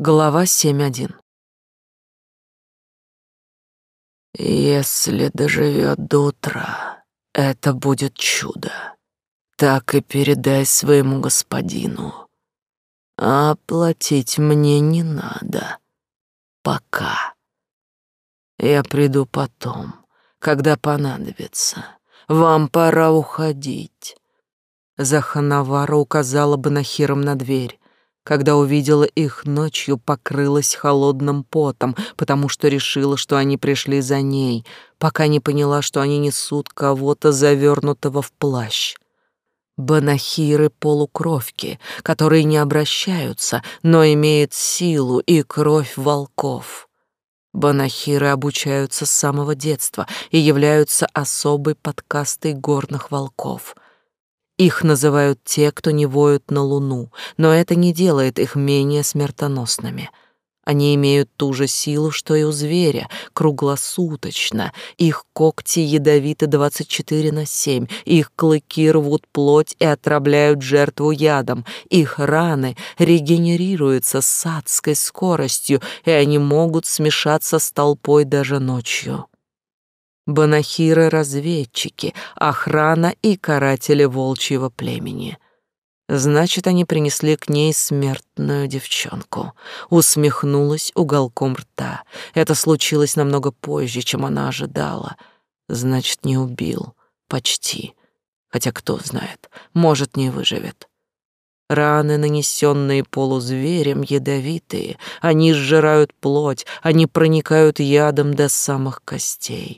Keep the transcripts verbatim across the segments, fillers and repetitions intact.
Глава семь один. Если доживет до утра, это будет чудо. Так и передай своему господину. А платить мне не надо. Пока. Я приду потом, когда понадобится. Вам пора уходить. Заханавара указала Банахиром на дверь. Когда увидела их ночью, покрылась холодным потом, потому что решила, что они пришли за ней, пока не поняла, что они несут кого-то завернутого в плащ. Банахиры — полукровки, которые не обращаются, но имеют силу и кровь волков. Банахиры обучаются с самого детства и являются особой подкастой горных волков. Их называют те, кто не воют на луну, но это не делает их менее смертоносными. Они имеют ту же силу, что и у зверя, круглосуточно. Их когти ядовиты двадцать четыре на семь, их клыки рвут плоть и отравляют жертву ядом, их раны регенерируются с адской скоростью, и они могут смешаться с толпой даже ночью. Банахиры — разведчики, охрана и каратели волчьего племени. Значит, они принесли к ней смертную девчонку. Усмехнулась уголком рта. Это случилось намного позже, чем она ожидала. Значит, не убил. Почти. Хотя кто знает, может, не выживет. Раны, нанесенные полузверем, ядовитые. Они сжирают плоть, они проникают ядом до самых костей.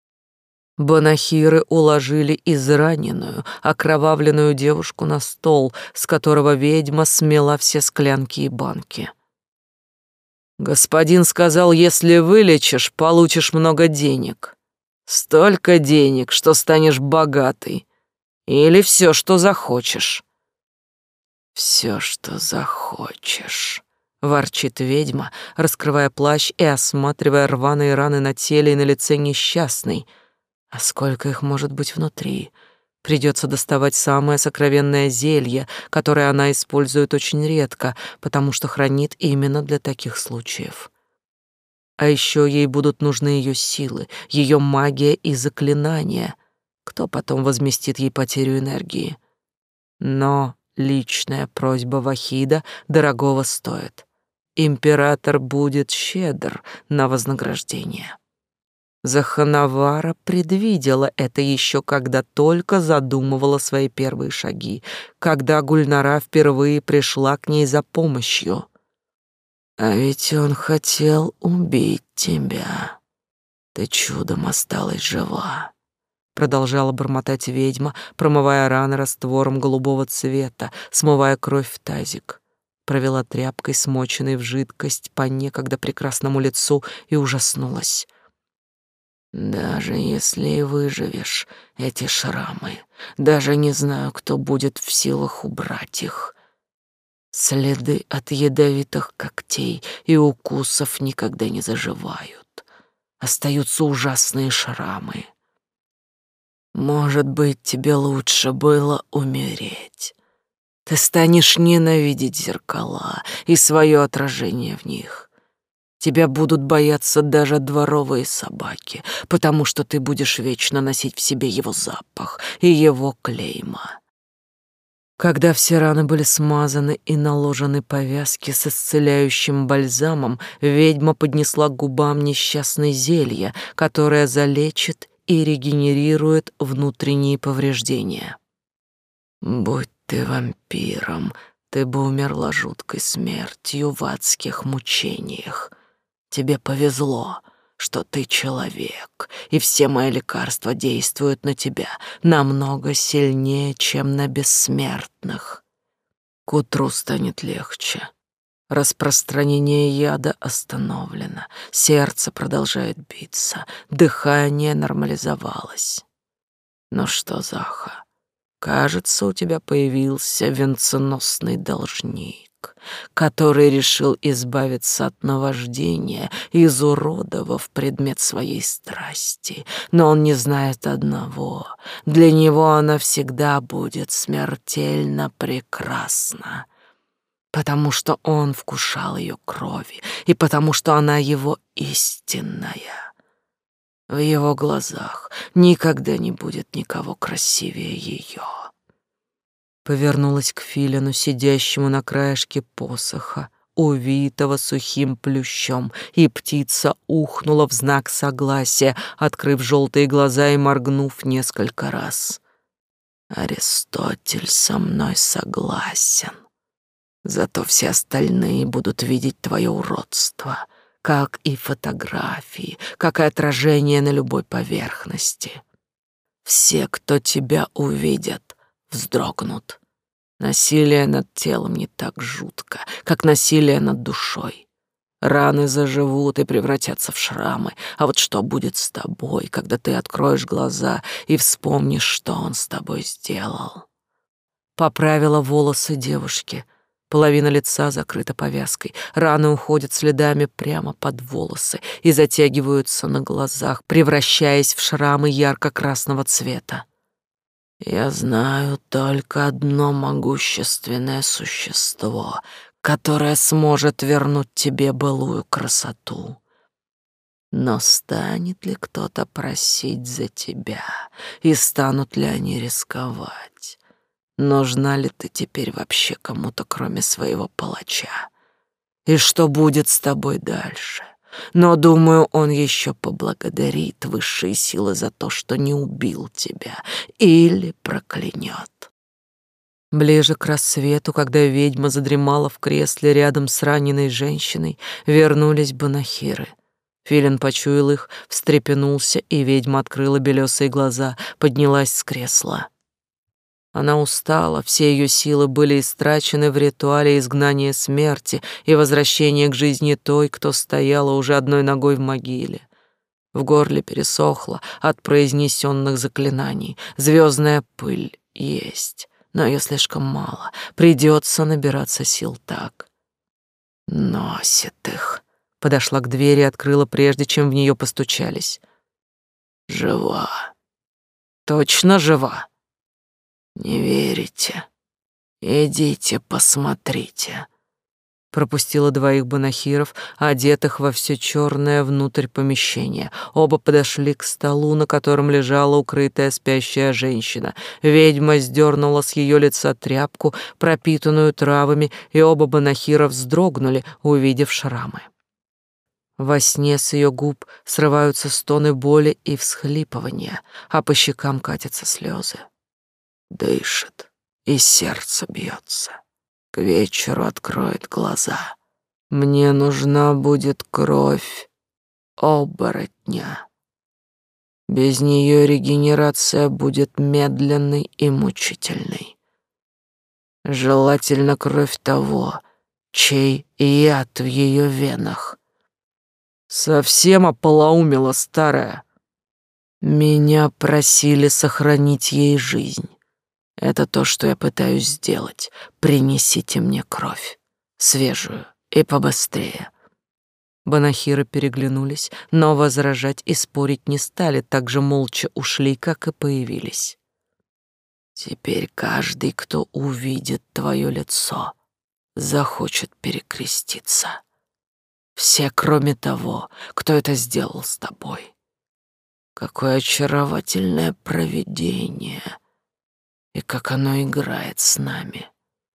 Банахиры уложили израненную, окровавленную девушку на стол, с которого ведьма смела все склянки и банки. «Господин сказал, если вылечишь, получишь много денег. Столько денег, что станешь богатой. Или все, что захочешь». «Все, что захочешь», — ворчит ведьма, раскрывая плащ и осматривая рваные раны на теле и на лице несчастной. А сколько их может быть внутри? Придется доставать самое сокровенное зелье, которое она использует очень редко, потому что хранит именно для таких случаев. А еще ей будут нужны ее силы, ее магия и заклинания. Кто потом возместит ей потерю энергии? Но личная просьба Вахида дорогого стоит. Император будет щедр на вознаграждение. Заханавара предвидела это еще когда только задумывала свои первые шаги, когда Гульнара впервые пришла к ней за помощью. «А ведь он хотел убить тебя. Ты чудом осталась жива», — продолжала бормотать ведьма, промывая раны раствором голубого цвета, смывая кровь в тазик. Провела тряпкой, смоченной в жидкость, по некогда прекрасному лицу и ужаснулась. «Даже если и выживешь эти шрамы, даже не знаю, кто будет в силах убрать их. Следы от ядовитых когтей и укусов никогда не заживают. Остаются ужасные шрамы. Может быть, тебе лучше было умереть. Ты станешь ненавидеть зеркала и свое отражение в них. Тебя будут бояться даже дворовые собаки, потому что ты будешь вечно носить в себе его запах и его клейма». Когда все раны были смазаны и наложены повязки с исцеляющим бальзамом, ведьма поднесла к губам несчастное зелье, которое залечит и регенерирует внутренние повреждения. «Будь ты вампиром, ты бы умерла жуткой смертью в адских мучениях. Тебе повезло, что ты человек, и все мои лекарства действуют на тебя намного сильнее, чем на бессмертных. К утру станет легче. Распространение яда остановлено, сердце продолжает биться, дыхание нормализовалось. Ну что, Заха, кажется, у тебя появился венценосный должник, который решил избавиться от наваждения, изуродовав предмет своей страсти. Но он не знает одного: для него она всегда будет смертельно прекрасна. потому что он вкушал ее крови, и потому что она его истинная. В его глазах никогда не будет никого красивее ее. Повернулась к филину, сидящему на краешке посоха, увитого сухим плющом, и птица ухнула в знак согласия, открыв желтые глаза и моргнув несколько раз. Аристотель со мной согласен. Зато все остальные будут видеть твое уродство, как и фотографии, как и отражение на любой поверхности. Все, кто тебя увидят, вздрогнут. Насилие над телом не так жутко, как насилие над душой. Раны заживут и превратятся в шрамы, а вот что будет с тобой, когда ты откроешь глаза и вспомнишь, что он с тобой сделал? Поправила волосы девушки. Половина лица закрыта повязкой, раны уходят следами прямо под волосы и затягиваются на глазах, превращаясь в шрамы ярко-красного цвета. Я знаю только одно могущественное существо, которое сможет вернуть тебе былую красоту. Но станет ли кто-то просить за тебя, и станут ли они рисковать? Нужна ли ты теперь вообще кому-то, кроме своего палача? И что будет с тобой дальше? Но, думаю, он еще поблагодарит высшие силы за то, что не убил тебя, или проклянет. Ближе к рассвету, когда ведьма задремала в кресле рядом с раненой женщиной, вернулись банахиры. Филин почуял их, встрепенулся, и ведьма открыла белесые глаза, поднялась с кресла. Она устала, все ее силы были истрачены в ритуале изгнания смерти и возвращения к жизни той, кто стояла уже одной ногой в могиле. В горле пересохло от произнесенных заклинаний. Звездная пыль есть, но ее слишком мало. Придется набираться сил так. Носит их. Подошла к двери и открыла, прежде чем в нее постучались. Жива. Точно жива. Не верите? Идите, посмотрите. Пропустила двоих банахиров, одетых во все черное, внутрь помещения. Оба подошли к столу, на котором лежала укрытая спящая женщина. Ведьма сдернула с ее лица тряпку, пропитанную травами, и оба банахира вздрогнули, увидев шрамы. Во сне с ее губ срываются стоны боли и всхлипывания, а по щекам катятся слезы. Дышит, и сердце бьется. К вечеру откроет глаза. Мне нужна будет кровь оборотня. Без нее регенерация будет медленной и мучительной. Желательно кровь того, чей яд в ее венах. Совсем ополоумела старая. Меня просили сохранить ей жизнь. Это то, что я пытаюсь сделать. Принесите мне кровь. Свежую и побыстрее. Банахиры переглянулись, но возражать и спорить не стали, так же молча ушли, как и появились. Теперь каждый, кто увидит твое лицо, захочет перекреститься. Все, кроме того, кто это сделал с тобой. Какое очаровательное провидение! И как оно играет с нами.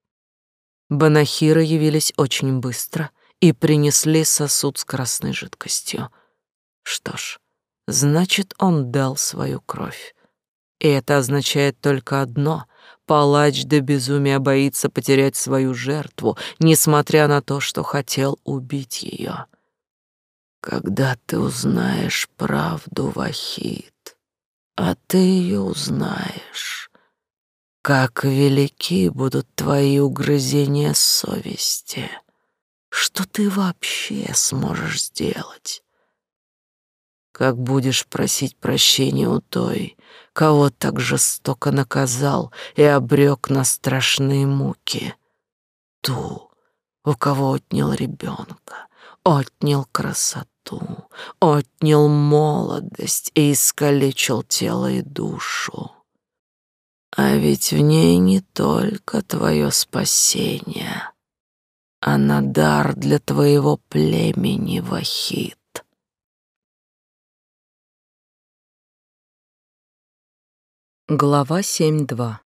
Банахиры явились очень быстро и принесли сосуд с красной жидкостью. Что ж, значит, он дал свою кровь. И это означает только одно: палач до безумия боится потерять свою жертву, несмотря на то, что хотел убить ее. Когда ты узнаешь правду, Вахид, а ты ее узнаешь, как велики будут твои угрызения совести. Что ты вообще сможешь сделать? Как будешь просить прощения у той, кого так жестоко наказал и обрек на страшные муки? Ту, у кого отнял ребенка, отнял красоту, отнял молодость и искалечил тело и душу. А ведь в ней не только твое спасение, Она дар для твоего племени, Вахид. Глава семь два.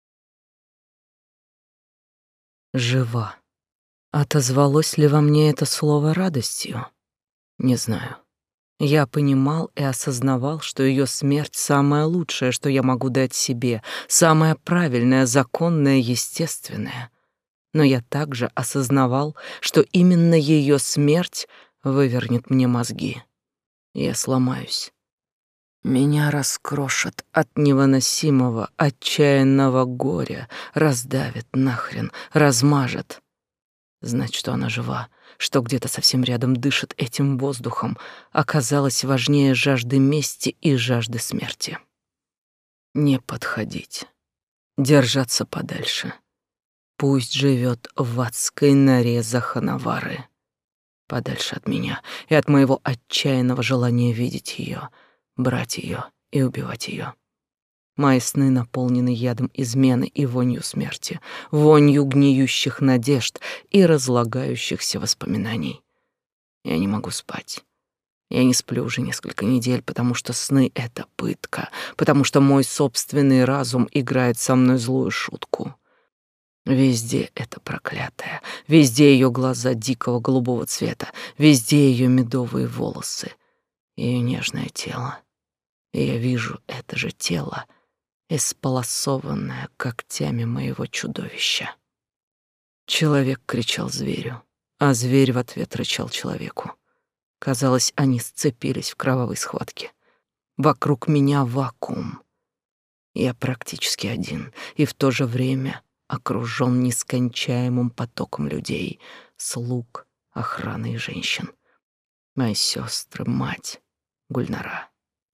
Жива. Отозвалось ли во мне это слово радостью? Не знаю. Я понимал и осознавал, что ее смерть самое лучшее, что я могу дать себе, самое правильное, законное, естественное. Но я также осознавал, что именно ее смерть вывернет мне мозги. Я сломаюсь. Меня раскрошат от невыносимого, отчаянного горя, раздавит нахрен, размажет. Знать, что она жива, что где-то совсем рядом дышит этим воздухом, оказалось важнее жажды мести и жажды смерти. Не подходить, держаться подальше. Пусть живет в адской норе Заханавары, подальше от меня и от моего отчаянного желания видеть ее, брать ее и убивать ее. Мои сны наполнены ядом измены и вонью смерти, вонью гниющих надежд и разлагающихся воспоминаний. Я не могу спать. Я не сплю уже несколько недель, потому что сны — это пытка, потому что мой собственный разум играет со мной злую шутку. Везде это проклятое, везде ее глаза дикого голубого цвета, везде ее медовые волосы, ее нежное тело. И я вижу это же тело, исполосованное когтями моего чудовища. Человек кричал зверю, а зверь в ответ рычал человеку. Казалось, они сцепились в кровавой схватке. Вокруг меня вакуум. Я практически один, и в то же время окружён нескончаемым потоком людей, слуг, охраны и женщин. Мои сестры, мать, Гульнара.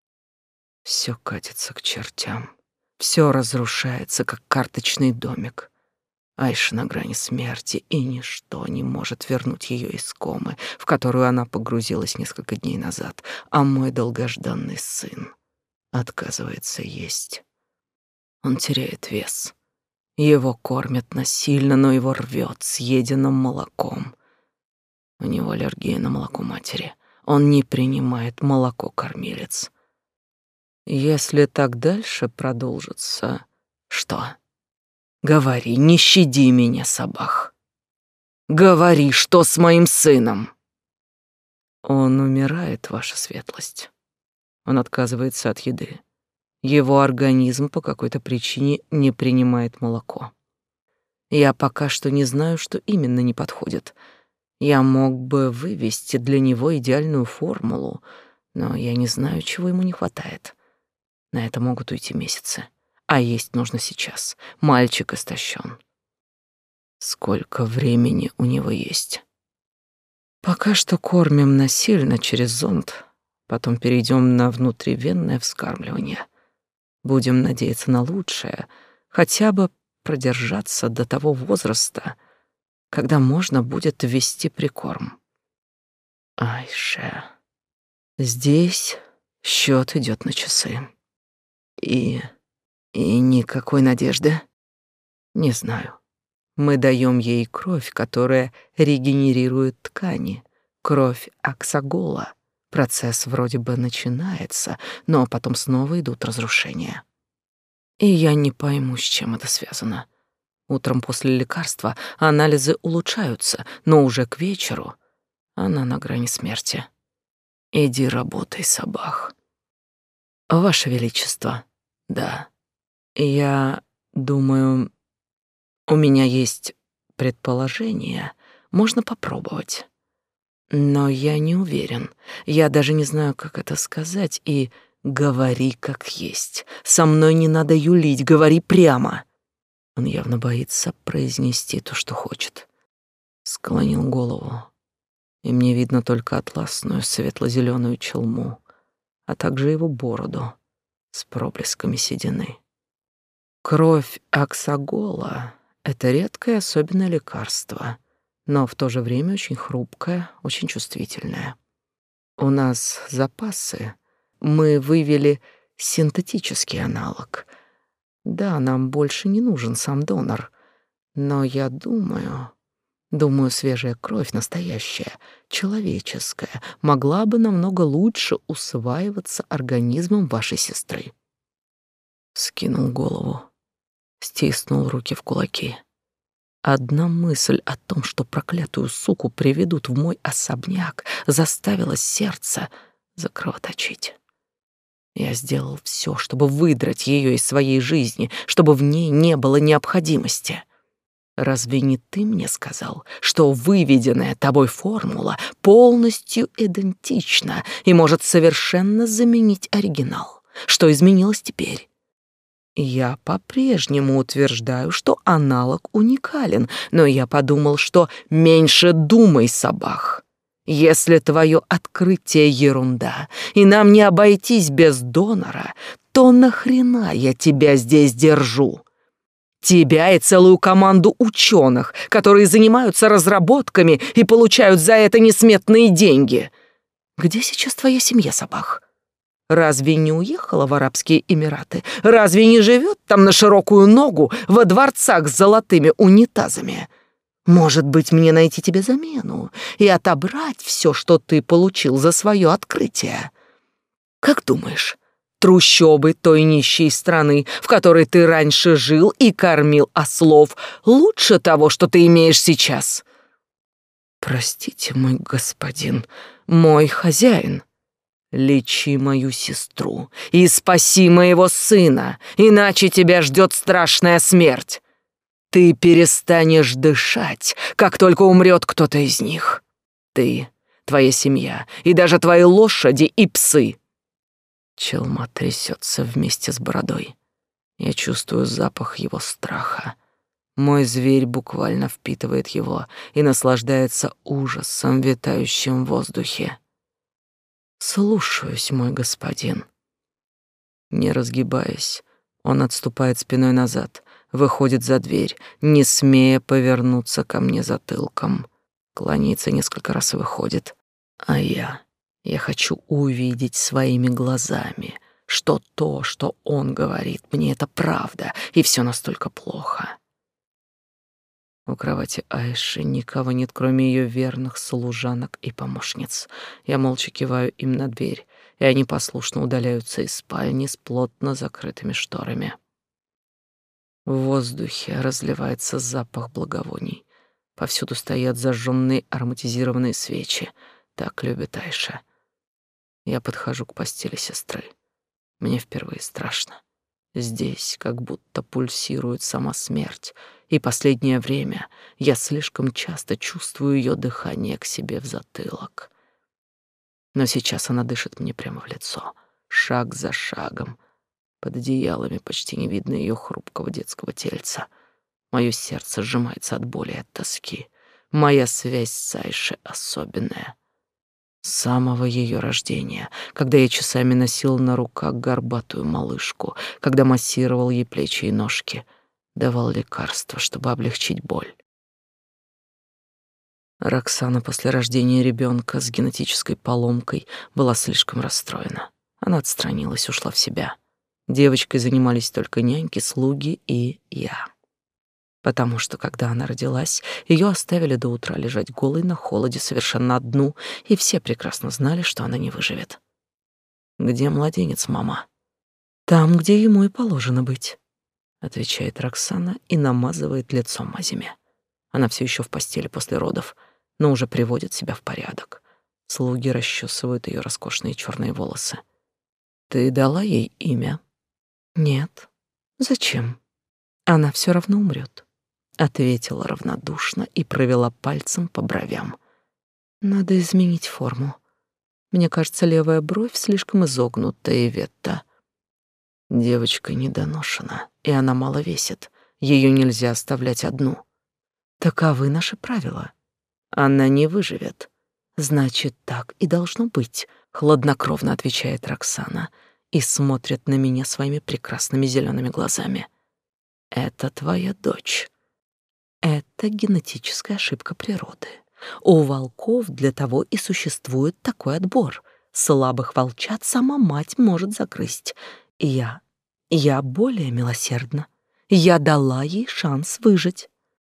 Все катится к чертям. Все разрушается, как карточный домик. Айша на грани смерти, и ничто не может вернуть ее из комы, в которую она погрузилась несколько дней назад, а мой долгожданный сын отказывается есть. Он теряет вес. Его кормят насильно, но его рвет съеденным молоком. У него аллергия на молоко матери. Он не принимает молоко кормилец. Если так дальше продолжится... Что? Говори, не щади меня, Сабах. Говори, что с моим сыном? Он умирает, ваша светлость. Он отказывается от еды. Его организм по какой-то причине не принимает молоко. Я пока что не знаю, что именно не подходит. Я мог бы вывести для него идеальную формулу, но я не знаю, чего ему не хватает. На это могут уйти месяцы. А есть нужно сейчас. Мальчик истощен. Сколько времени у него есть? Пока что кормим насильно через зонд, потом перейдем на внутривенное вскармливание. Будем надеяться на лучшее, хотя бы продержаться до того возраста, когда можно будет ввести прикорм. Айше. Здесь счет идет на часы. И... и никакой надежды? Не знаю. Мы даем ей кровь, которая регенерирует ткани. Кровь Аксагола. Процесс вроде бы начинается, но потом снова идут разрушения. И я не пойму, с чем это связано. Утром после лекарства анализы улучшаются, но уже к вечеру она на грани смерти. Иди работай, Сабах. Ваше Величество, да. Я думаю, у меня есть предположение, можно попробовать. Но я не уверен. Я даже не знаю, как это сказать, и говори как есть. Со мной не надо юлить, говори прямо. Он явно боится произнести то, что хочет. Склонил голову, и мне видно только атласную светло-зеленую челму, а также его бороду с проблесками седины. Кровь Аксагола — это редкое особенное лекарство, но в то же время очень хрупкое, очень чувствительное. У нас запасы. Мы вывели синтетический аналог. Да, нам больше не нужен сам донор, но я думаю, Думаю, свежая кровь, настоящая, человеческая, могла бы намного лучше усваиваться организмом вашей сестры. Скинул голову, стиснул руки в кулаки. Одна мысль о том, что проклятую суку приведут в мой особняк, заставила сердце закровоточить. Я сделал все, чтобы выдрать ее из своей жизни, чтобы в ней не было необходимости. Разве не ты мне сказал, что выведенная тобой формула полностью идентична и может совершенно заменить оригинал? Что изменилось теперь? Я по-прежнему утверждаю, что аналог уникален, но я подумал, что меньше думай, Сабах. Если твое открытие ерунда, и нам не обойтись без донора, то нахрена я тебя здесь держу? Тебя и целую команду ученых, которые занимаются разработками и получают за это несметные деньги. Где сейчас твоя семья, Сабах? Разве не уехала в Арабские Эмираты? Разве не живет там на широкую ногу во дворцах с золотыми унитазами? Может быть, мне найти тебе замену и отобрать все, что ты получил за свое открытие? Как думаешь, трущобы той нищей страны, в которой ты раньше жил и кормил ослов, лучше того, что ты имеешь сейчас? Простите, мой господин, мой хозяин. Лечи мою сестру и спаси моего сына, иначе тебя ждет страшная смерть. Ты перестанешь дышать, как только умрет кто-то из них. Ты, твоя семья и даже твои лошади и псы. Челма трясется вместе с бородой. Я чувствую запах его страха. Мой зверь буквально впитывает его и наслаждается ужасом, витающим в воздухе. «Слушаюсь, мой господин». Не разгибаясь, он отступает спиной назад, выходит за дверь, не смея повернуться ко мне затылком. Кланяется несколько раз и выходит. А я... Я хочу увидеть своими глазами, что то, что он говорит, мне это правда, и все настолько плохо. У кровати Айши никого нет, кроме ее верных служанок и помощниц. Я молча киваю им на дверь, и они послушно удаляются из спальни с плотно закрытыми шторами. В воздухе разливается запах благовоний. Повсюду стоят зажженные ароматизированные свечи. Так любит Айша. Я подхожу к постели сестры. Мне впервые страшно. Здесь как будто пульсирует сама смерть, и последнее время я слишком часто чувствую ее дыхание к себе в затылок. Но сейчас она дышит мне прямо в лицо, шаг за шагом. Под одеялами почти не видно ее хрупкого детского тельца. Мое сердце сжимается от боли и от тоски. Моя связь с Айшей особенная. С самого ее рождения, когда я часами носил на руках горбатую малышку, когда массировал ей плечи и ножки, давал лекарства, чтобы облегчить боль. Роксана после рождения ребенка с генетической поломкой была слишком расстроена. Она отстранилась, ушла в себя. Девочкой занимались только няньки, слуги и я. Потому что, когда она родилась, ее оставили до утра лежать голой на холоде совершенно одну, и все прекрасно знали, что она не выживет. «Где младенец, мама?» «Там, где ему и положено быть», — отвечает Роксана и намазывает лицо мазями. Она все еще в постели после родов, но уже приводит себя в порядок. Слуги расчесывают ее роскошные черные волосы. «Ты дала ей имя?» «Нет». «Зачем? Она все равно умрет», — ответила равнодушно и провела пальцем по бровям. «Надо изменить форму. Мне кажется, левая бровь слишком изогнута, и Ветта. Девочка недоношена, и она мало весит. Ее нельзя оставлять одну. Таковы наши правила. Она не выживет». «Значит, так и должно быть», — хладнокровно отвечает Роксана и смотрит на меня своими прекрасными зелеными глазами. «Это твоя дочь. Это генетическая ошибка природы. У волков для того и существует такой отбор. Слабых волчат сама мать может загрызть. Я, я более милосердна. Я дала ей шанс выжить».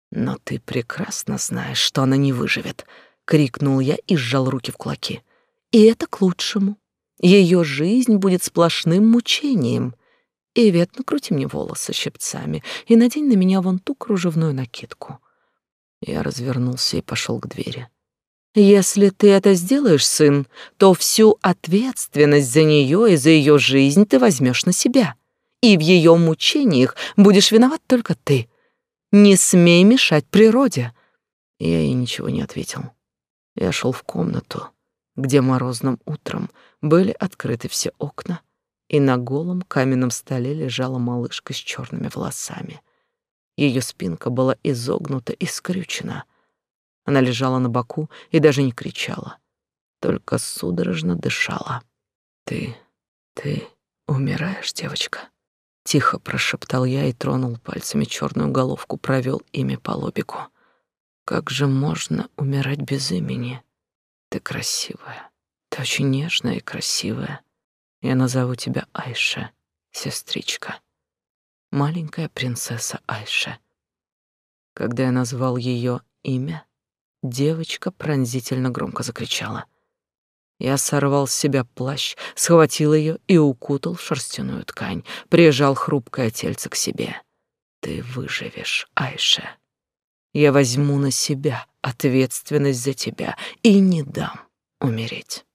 Но ты прекрасно знаешь, что она не выживет, крикнул я и сжал руки в кулаки. И это к лучшему. Ее жизнь будет сплошным мучением. Ивет, накрути мне волосы щипцами и надень на меня вон ту кружевную накидку. Я развернулся и пошел к двери. Если ты это сделаешь, сын, то всю ответственность за нее и за ее жизнь ты возьмешь на себя. И в ее мучениях будешь виноват только ты. Не смей мешать природе. Я ей ничего не ответил. Я шел в комнату, где морозным утром были открыты все окна, и на голом каменном столе лежала малышка с черными волосами. Ее спинка была изогнута и скрючена. Она лежала на боку и даже не кричала, только судорожно дышала. «Ты, ты умираешь, девочка?» Тихо прошептал я и тронул пальцами черную головку, провел ими по лобику. «Как же можно умирать без имени? Ты красивая, ты очень нежная и красивая. Я назову тебя Айше, сестричка, маленькая принцесса Айше». Когда я назвал ее имя, девочка пронзительно громко закричала. Я сорвал с себя плащ, схватил ее и укутал в шерстяную ткань, прижал хрупкое тельце к себе. «Ты выживешь, Айше. Я возьму на себя ответственность за тебя и не дам умереть».